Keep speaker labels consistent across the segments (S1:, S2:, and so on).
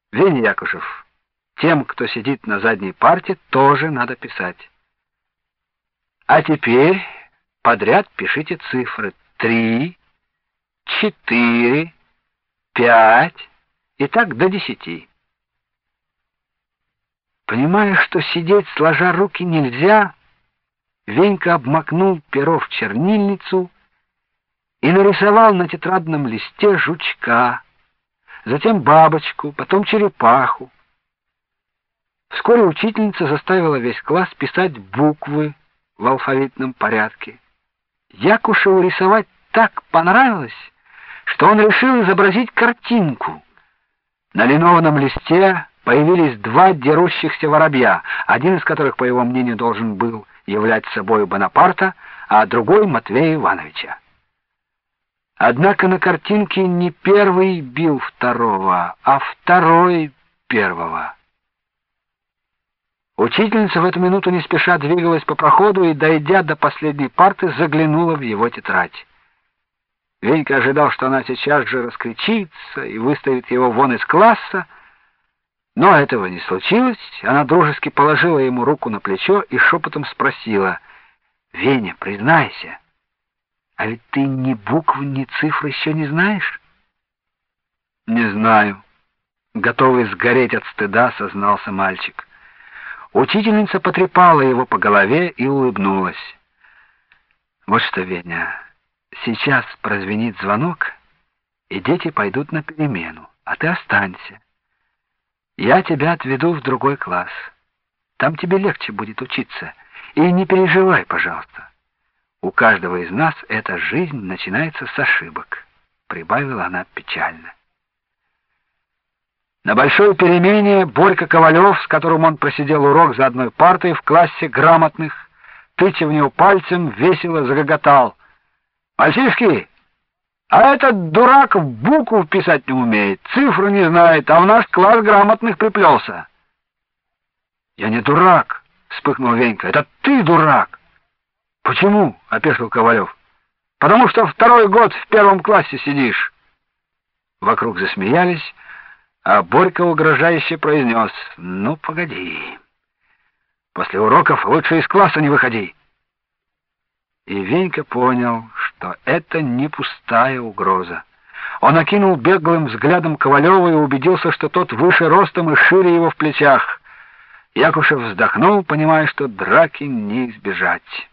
S1: Веня Якушев, тем, кто сидит на задней парте, тоже надо писать. А теперь подряд пишите цифры 3, 4, 5 и так до 10. Понимая, что сидеть сложа руки нельзя, Венька обмакнул перо в чернильницу и нарисовал на тетрадном листе жучка, затем бабочку, потом черепаху. Вскоре учительница заставила весь класс писать буквы в алфавитном порядке. Якушеву рисовать так понравилось, что он решил изобразить картинку. На линованном листе появились два дерущихся воробья, один из которых, по его мнению, должен был являть собой Бонапарта, а другой — Матвея Ивановича. Однако на картинке не первый бил второго, а второй первого. Учительница в эту минуту не спеша двигалась по проходу и, дойдя до последней парты, заглянула в его тетрадь. Венька ожидал, что она сейчас же раскричится и выставит его вон из класса, но этого не случилось. Она дружески положила ему руку на плечо и шепотом спросила: «Веня, признайся, а ведь ты ни букв, ни цифр еще не знаешь?» «Не знаю», — готовый сгореть от стыда, сознался мальчик. Учительница потрепала его по голове и улыбнулась. «Вот что, Веня, сейчас прозвенит звонок, и дети пойдут на перемену, а ты останься. Я тебя отведу в другой класс. Там тебе легче будет учиться. И не переживай, пожалуйста. У каждого из нас эта жизнь начинается с ошибок», — прибавила она печально. На большой перемене Борька Ковалев, с которым он просидел урок за одной партой в классе грамотных, тыча в него пальцем, весело загоготал: «Мальчишки, а этот дурак букву писать не умеет, цифру не знает, а в наш класс грамотных приплелся». «Я не дурак», — вспыхнул Венька, — «это ты дурак». «Почему?» — опешил Ковалев. «Потому что второй год в первом классе сидишь». Вокруг засмеялись, а Борька угрожающе произнес: «Ну, погоди. После уроков лучше из класса не выходи». И Венька понял, что это не пустая угроза. Он окинул беглым взглядом Ковалева и убедился, что тот выше ростом и шире его в плечах. Якушев вздохнул, понимая, что драки не избежать.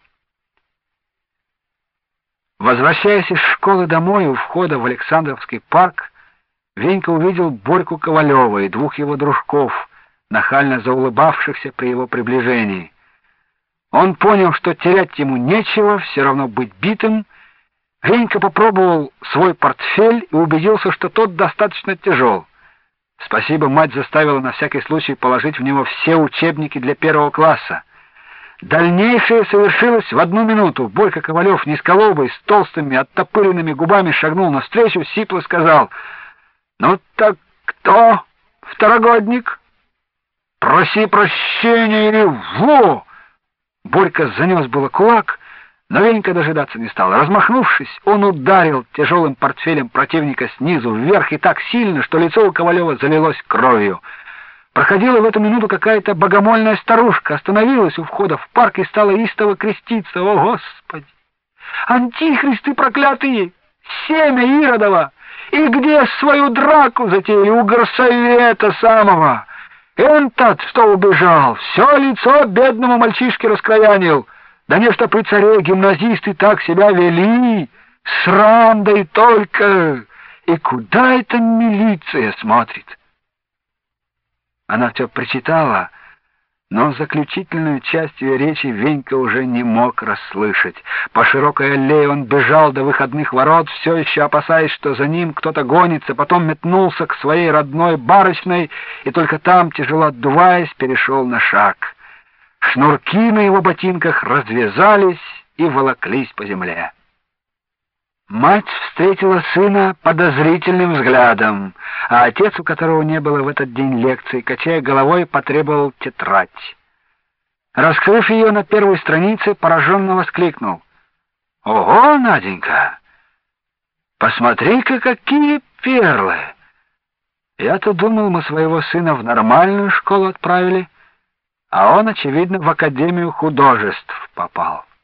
S1: Возвращаясь из школы домой, у входа в Александровский парк, Венька увидел Борьку Ковалева и двух его дружков, нахально заулыбавшихся при его приближении. Он понял, что терять ему нечего, все равно быть битым. Венька попробовал свой портфель и убедился, что тот достаточно тяжел. Спасибо, мать заставила на всякий случай положить в него все учебники для первого класса. Дальнейшее совершилось в одну минуту. Борька Ковалев, низколобый, с толстыми, оттопыренными губами, шагнул навстречу, сипло сказал: «Ну так кто? Второгодник? Проси прощения или во!» Борька занес было кулак, но Венька дожидаться не стал. Размахнувшись, он ударил тяжелым портфелем противника снизу вверх и так сильно, что лицо у Ковалева залилось кровью. Проходила в эту минуту какая-то богомольная старушка, остановилась у входа в парк и стала истово креститься. «О, Господи! Антихристы проклятые! Семя Иродова! И где свою драку затеяли у горсовета самого? Он-то, что убежал, все лицо бедному мальчишке раскровянил. Да нечто при царе гимназисты так себя вели, срам да и только. И куда эта милиция смотрит?» Она все причитала, но заключительную часть ее речи Венька уже не мог расслышать. По широкой аллее он бежал до выходных ворот, все еще опасаясь, что за ним кто-то гонится, потом метнулся к своей родной барочной и только там, тяжело отдуваясь, перешел на шаг. Шнурки на его ботинках развязались и волоклись по земле. Мать встретила сына подозрительным взглядом, а отец, у которого не было в этот день лекций, качая головой, потребовал тетрадь. Раскрыв ее на первой странице, пораженно воскликнул: «Ого, Наденька! Посмотри-ка, какие перлы! Я-то думал, мы своего сына в нормальную школу отправили, а он, очевидно, в Академию художеств попал.